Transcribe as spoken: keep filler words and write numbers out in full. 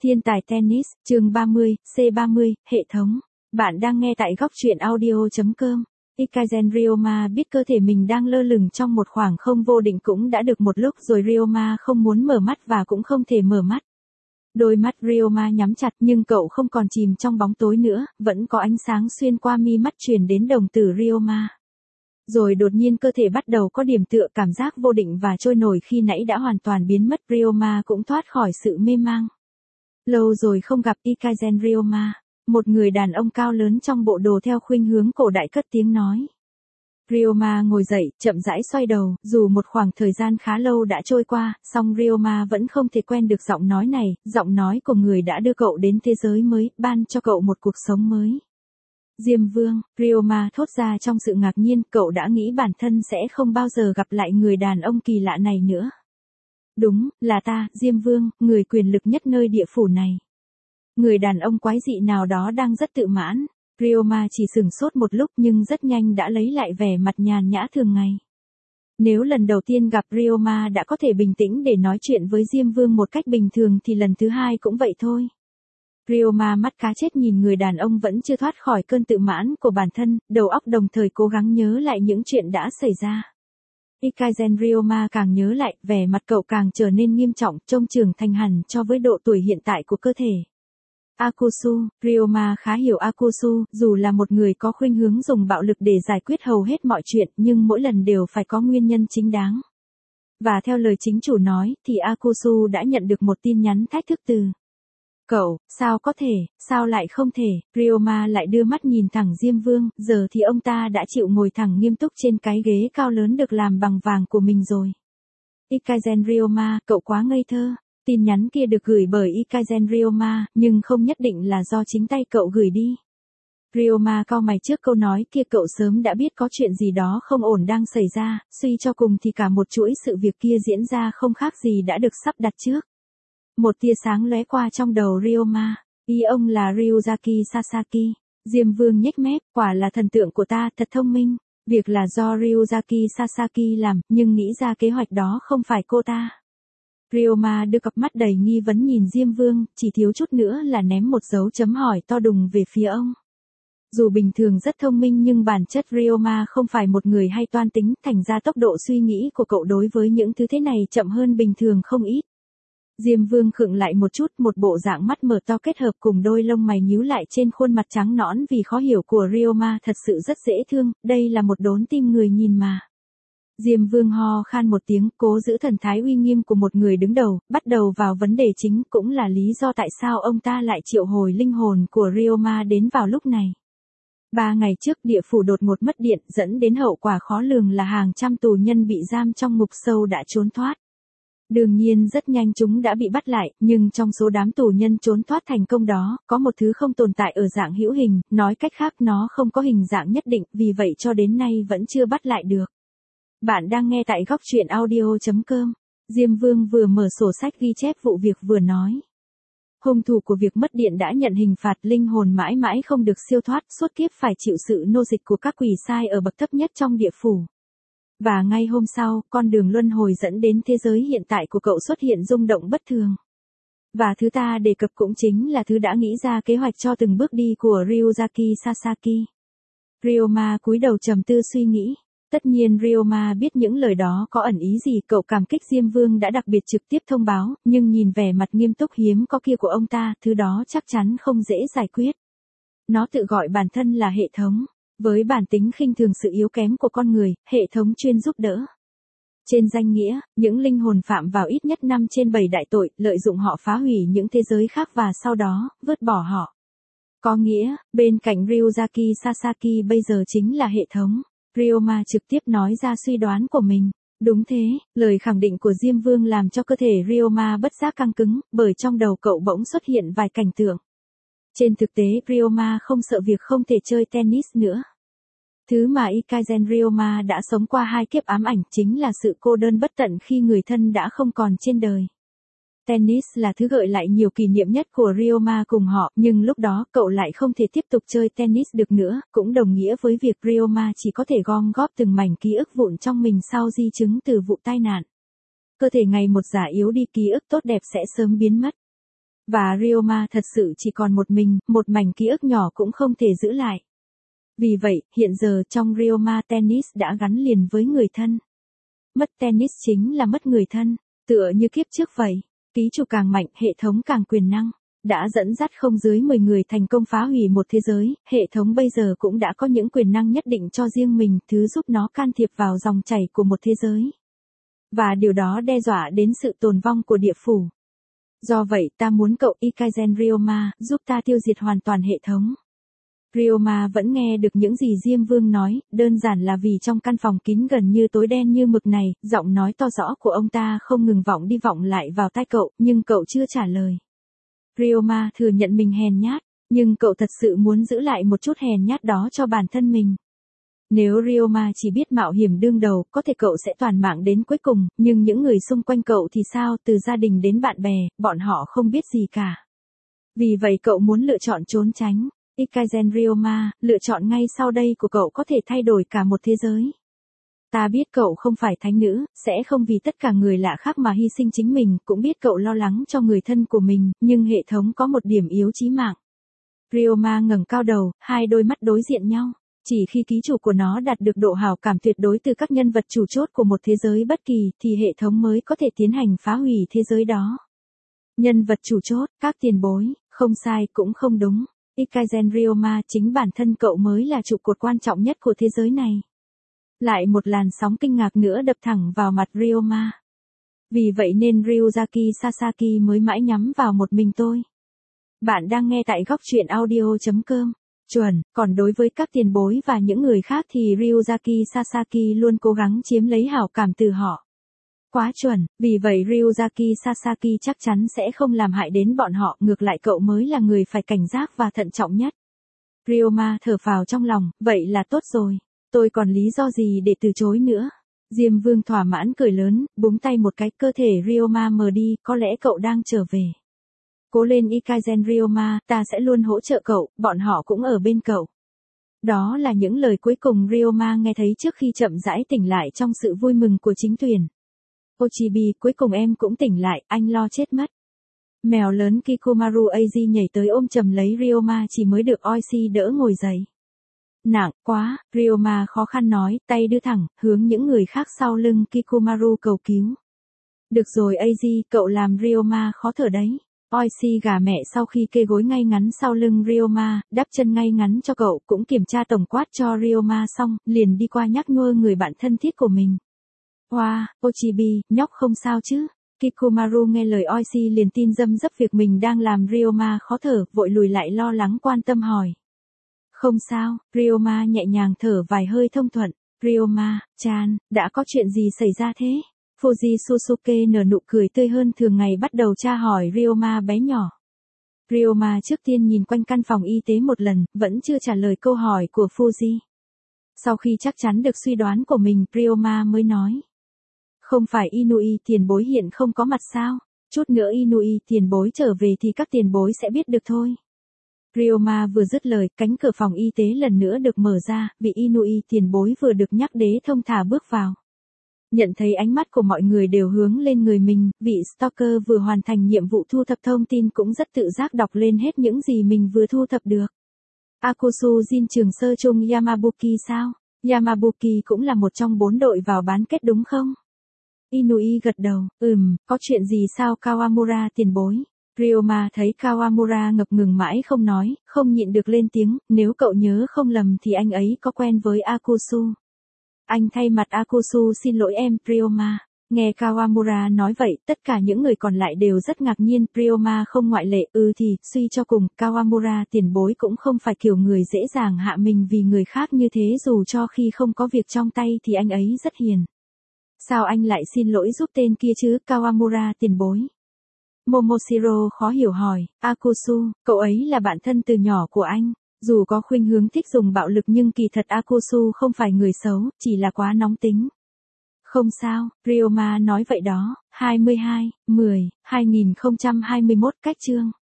Thiên tài tennis, chương ba mươi, C ba mươi, hệ thống. Bạn đang nghe tại góc truyện audio chấm com. Hikaisen Ryoma biết cơ thể mình đang lơ lửng trong một khoảng không vô định cũng đã được một lúc rồi. Ryoma không muốn mở mắt và cũng không thể mở mắt. Đôi mắt Ryoma nhắm chặt nhưng cậu không còn chìm trong bóng tối nữa, vẫn có ánh sáng xuyên qua mi mắt truyền đến đồng tử Ryoma. Rồi đột nhiên cơ thể bắt đầu có điểm tựa, cảm giác vô định và trôi nổi khi nãy đã hoàn toàn biến mất. Ryoma cũng thoát khỏi sự mê mang. Lâu rồi không gặp Hikaisen Ryoma, một người đàn ông cao lớn trong bộ đồ theo khuynh hướng cổ đại cất tiếng nói. Ryoma ngồi dậy, chậm rãi xoay đầu, dù một khoảng thời gian khá lâu đã trôi qua, song Ryoma vẫn không thể quen được giọng nói này, giọng nói của người đã đưa cậu đến thế giới mới, ban cho cậu một cuộc sống mới. Diêm Vương, Ryoma thốt ra trong sự ngạc nhiên, cậu đã nghĩ bản thân sẽ không bao giờ gặp lại người đàn ông kỳ lạ này nữa. Đúng, là ta, Diêm Vương, người quyền lực nhất nơi địa phủ này. Người đàn ông quái dị nào đó đang rất tự mãn. Ryoma chỉ sửng sốt một lúc nhưng rất nhanh đã lấy lại vẻ mặt nhàn nhã thường ngày. Nếu lần đầu tiên gặp Ryoma đã có thể bình tĩnh để nói chuyện với Diêm Vương một cách bình thường thì lần thứ hai cũng vậy thôi. Ryoma mắt cá chết nhìn người đàn ông vẫn chưa thoát khỏi cơn tự mãn của bản thân, đầu óc đồng thời cố gắng nhớ lại những chuyện đã xảy ra. Hikaisen Ryoma càng nhớ lại, vẻ mặt cậu càng trở nên nghiêm trọng, trông trưởng thành hẳn cho với độ tuổi hiện tại của cơ thể. Akusu, Ryoma khá hiểu Akusu, dù là một người có khuynh hướng dùng bạo lực để giải quyết hầu hết mọi chuyện, nhưng mỗi lần đều phải có nguyên nhân chính đáng. Và theo lời chính chủ nói, thì Akusu đã nhận được một tin nhắn thách thức từ cậu. Sao có thể, sao lại không thể? Ryoma lại đưa mắt nhìn thẳng Diêm Vương, giờ thì ông ta đã chịu ngồi thẳng nghiêm túc trên cái ghế cao lớn được làm bằng vàng của mình rồi. Hikaisen Ryoma, cậu quá ngây thơ. Tin nhắn kia được gửi bởi Hikaisen Ryoma, nhưng không nhất định là do chính tay cậu gửi đi. Ryoma cau mày trước câu nói kia, cậu sớm đã biết có chuyện gì đó không ổn đang xảy ra, suy cho cùng thì cả một chuỗi sự việc kia diễn ra không khác gì đã được sắp đặt trước. Một tia sáng lóe qua trong đầu Ryoma, ý ông là Ryuzaki Sasaki. Diêm Vương nhếch mép, quả là thần tượng của ta, thật thông minh. Việc là do Ryuzaki Sasaki làm, nhưng nghĩ ra kế hoạch đó không phải cô ta. Ryoma đưa cặp mắt đầy nghi vấn nhìn Diêm Vương, chỉ thiếu chút nữa là ném một dấu chấm hỏi to đùng về phía ông. Dù bình thường rất thông minh nhưng bản chất Ryoma không phải một người hay toan tính, thành ra tốc độ suy nghĩ của cậu đối với những thứ thế này chậm hơn bình thường không ít. Diêm Vương khựng lại một chút, một bộ dạng mắt mở to kết hợp cùng đôi lông mày nhíu lại trên khuôn mặt trắng nõn vì khó hiểu của Ryoma thật sự rất dễ thương, đây là một đốn tim người nhìn mà. Diêm Vương ho khan một tiếng, cố giữ thần thái uy nghiêm của một người đứng đầu, bắt đầu vào vấn đề chính, cũng là lý do tại sao ông ta lại triệu hồi linh hồn của Ryoma đến vào lúc này. Ba ngày trước địa phủ đột ngột mất điện, dẫn đến hậu quả khó lường là hàng trăm tù nhân bị giam trong ngục sâu đã trốn thoát. Đương nhiên rất nhanh chúng đã bị bắt lại, nhưng trong số đám tù nhân trốn thoát thành công đó, có một thứ không tồn tại ở dạng hữu hình, nói cách khác nó không có hình dạng nhất định, vì vậy cho đến nay vẫn chưa bắt lại được. Bạn đang nghe tại góc truyện audio chấm com. Diêm Vương vừa mở sổ sách ghi chép vụ việc vừa nói. Hung thủ của việc mất điện đã nhận hình phạt, linh hồn mãi mãi không được siêu thoát, suốt kiếp phải chịu sự nô dịch của các quỷ sai ở bậc thấp nhất trong địa phủ. Và ngay hôm sau, con đường luân hồi dẫn đến thế giới hiện tại của cậu xuất hiện rung động bất thường. Và thứ ta đề cập cũng chính là thứ đã nghĩ ra kế hoạch cho từng bước đi của Ryuzaki Sasaki. Ryoma cúi đầu trầm tư suy nghĩ. Tất nhiên Ryoma biết những lời đó có ẩn ý gì, cậu cảm kích Diêm Vương đã đặc biệt trực tiếp thông báo, nhưng nhìn vẻ mặt nghiêm túc hiếm có kia của ông ta, thứ đó chắc chắn không dễ giải quyết. Nó tự gọi bản thân là hệ thống. Với bản tính khinh thường sự yếu kém của con người, hệ thống chuyên giúp đỡ. Trên danh nghĩa, những linh hồn phạm vào ít nhất năm trên bảy đại tội, lợi dụng họ phá hủy những thế giới khác và sau đó, vứt bỏ họ. Có nghĩa, bên cạnh Ryuzaki Sasaki bây giờ chính là hệ thống. Ryoma trực tiếp nói ra suy đoán của mình. Đúng thế, lời khẳng định của Diêm Vương làm cho cơ thể Ryoma bất giác căng cứng, bởi trong đầu cậu bỗng xuất hiện vài cảnh tượng. Trên thực tế Ryoma không sợ việc không thể chơi tennis nữa. Thứ mà Hikaisen Ryoma đã sống qua hai kiếp ám ảnh chính là sự cô đơn bất tận khi người thân đã không còn trên đời. Tennis là thứ gợi lại nhiều kỷ niệm nhất của Ryoma cùng họ, nhưng lúc đó cậu lại không thể tiếp tục chơi tennis được nữa, cũng đồng nghĩa với việc Ryoma chỉ có thể gom góp từng mảnh ký ức vụn trong mình sau di chứng từ vụ tai nạn. Cơ thể ngày một già yếu đi, ký ức tốt đẹp sẽ sớm biến mất. Và Ryoma thật sự chỉ còn một mình, một mảnh ký ức nhỏ cũng không thể giữ lại. Vì vậy, hiện giờ trong Ryoma tennis đã gắn liền với người thân. Mất tennis chính là mất người thân, tựa như kiếp trước vậy. Ký chủ càng mạnh, hệ thống càng quyền năng. Đã dẫn dắt không dưới mười người thành công phá hủy một thế giới, hệ thống bây giờ cũng đã có những quyền năng nhất định cho riêng mình, thứ giúp nó can thiệp vào dòng chảy của một thế giới. Và điều đó đe dọa đến sự tồn vong của địa phủ. Do vậy ta muốn cậu Ikazen Ryoma giúp ta tiêu diệt hoàn toàn hệ thống. Ryoma vẫn nghe được những gì Diêm Vương nói, đơn giản là vì trong căn phòng kín gần như tối đen như mực này, giọng nói to rõ của ông ta không ngừng vọng đi vọng lại vào tai cậu, nhưng cậu chưa trả lời. Ryoma thừa nhận mình hèn nhát, nhưng cậu thật sự muốn giữ lại một chút hèn nhát đó cho bản thân mình. Nếu Ryoma chỉ biết mạo hiểm đương đầu, có thể cậu sẽ toàn mạng đến cuối cùng, nhưng những người xung quanh cậu thì sao, từ gia đình đến bạn bè, bọn họ không biết gì cả. Vì vậy cậu muốn lựa chọn trốn tránh. Ikazen Ryoma, lựa chọn ngay sau đây của cậu có thể thay đổi cả một thế giới. Ta biết cậu không phải thánh nữ, sẽ không vì tất cả người lạ khác mà hy sinh chính mình, cũng biết cậu lo lắng cho người thân của mình, nhưng hệ thống có một điểm yếu chí mạng. Ryoma ngẩng cao đầu, hai đôi mắt đối diện nhau. Chỉ khi ký chủ của nó đạt được độ hảo cảm tuyệt đối từ các nhân vật chủ chốt của một thế giới bất kỳ, thì hệ thống mới có thể tiến hành phá hủy thế giới đó. Nhân vật chủ chốt, các tiền bối, không sai cũng không đúng. Ikazen Ryoma, chính bản thân cậu mới là trụ cột quan trọng nhất của thế giới này. Lại một làn sóng kinh ngạc nữa đập thẳng vào mặt Ryoma. Vì vậy nên Ryuzaki Sasaki mới mãi nhắm vào một mình tôi. Bạn đang nghe tại góc truyện audio chấm com. Chuẩn, còn đối với các tiền bối và những người khác thì Ryuzaki Sasaki luôn cố gắng chiếm lấy hảo cảm từ họ. Quá chuẩn, vì vậy Ryuzaki Sasaki chắc chắn sẽ không làm hại đến bọn họ, ngược lại cậu mới là người phải cảnh giác và thận trọng nhất. Ryoma thở phào trong lòng, vậy là tốt rồi, tôi còn lý do gì để từ chối nữa. Diêm Vương thỏa mãn cười lớn, búng tay một cái, cơ thể Ryoma mờ đi, có lẽ cậu đang trở về. Cố lên Ikazen Ryoma, ta sẽ luôn hỗ trợ cậu, bọn họ cũng ở bên cậu. Đó là những lời cuối cùng Ryoma nghe thấy trước khi chậm rãi tỉnh lại trong sự vui mừng của chính tuyển. Ochibi, cuối cùng em cũng tỉnh lại, anh lo chết mất. Mèo lớn Kikumaru Eiji nhảy tới ôm chầm lấy Ryoma, chỉ mới được Oishi đỡ ngồi dậy. Nặng quá, Ryoma khó khăn nói, tay đưa thẳng, hướng những người khác sau lưng Kikumaru cầu cứu. Được rồi Eiji, cậu làm Ryoma khó thở đấy. Oishi gà mẹ sau khi kê gối ngay ngắn sau lưng Ryoma, đắp chân ngay ngắn cho cậu, cũng kiểm tra tổng quát cho Ryoma xong, liền đi qua nhắc nhở người bạn thân thiết của mình. Wow, Ochibi, nhóc không sao chứ? Kikumaru nghe lời Oishi liền tin dâm dấp việc mình đang làm Ryoma khó thở, vội lùi lại lo lắng quan tâm hỏi. Không sao, Ryoma nhẹ nhàng thở vài hơi thông thuận. Ryoma, chan, đã có chuyện gì xảy ra thế? Fuji Susuke nở nụ cười tươi hơn thường ngày bắt đầu tra hỏi Ryoma bé nhỏ. Ryoma trước tiên nhìn quanh căn phòng y tế một lần, vẫn chưa trả lời câu hỏi của Fuji. Sau khi chắc chắn được suy đoán của mình, Ryoma mới nói. Không phải Inui tiền bối hiện không có mặt sao? Chút nữa Inui tiền bối trở về thì các tiền bối sẽ biết được thôi. Ryoma vừa dứt lời, cánh cửa phòng y tế lần nữa được mở ra, vị Inui tiền bối vừa được nhắc đế thông thả bước vào. Nhận thấy ánh mắt của mọi người đều hướng lên người mình, vị stalker vừa hoàn thành nhiệm vụ thu thập thông tin cũng rất tự giác đọc lên hết những gì mình vừa thu thập được. Akusu Jin trường sơ trung Yamabuki sao? Yamabuki cũng là một trong bốn đội vào bán kết đúng không? Inui gật đầu, ừm, có chuyện gì sao Kawamura tiền bối? Ryoma thấy Kawamura ngập ngừng mãi không nói, không nhịn được lên tiếng, nếu cậu nhớ không lầm thì anh ấy có quen với Akusu. Anh thay mặt Akusu xin lỗi em, Ryoma. Nghe Kawamura nói vậy, tất cả những người còn lại đều rất ngạc nhiên, Ryoma không ngoại lệ, ừ thì, suy cho cùng, Kawamura tiền bối cũng không phải kiểu người dễ dàng hạ mình vì người khác như thế, dù cho khi không có việc trong tay thì anh ấy rất hiền. Sao anh lại xin lỗi giúp tên kia chứ, Kawamura tiền bối? Momoshiro khó hiểu hỏi, Akusu, cậu ấy là bạn thân từ nhỏ của anh. Dù có khuynh hướng thích dùng bạo lực nhưng kỳ thật Akusu không phải người xấu, chỉ là quá nóng tính. Không sao, Ryoma nói vậy đó. hai mươi hai, mười, hai nghìn không trăm hai mươi mốt cách chương.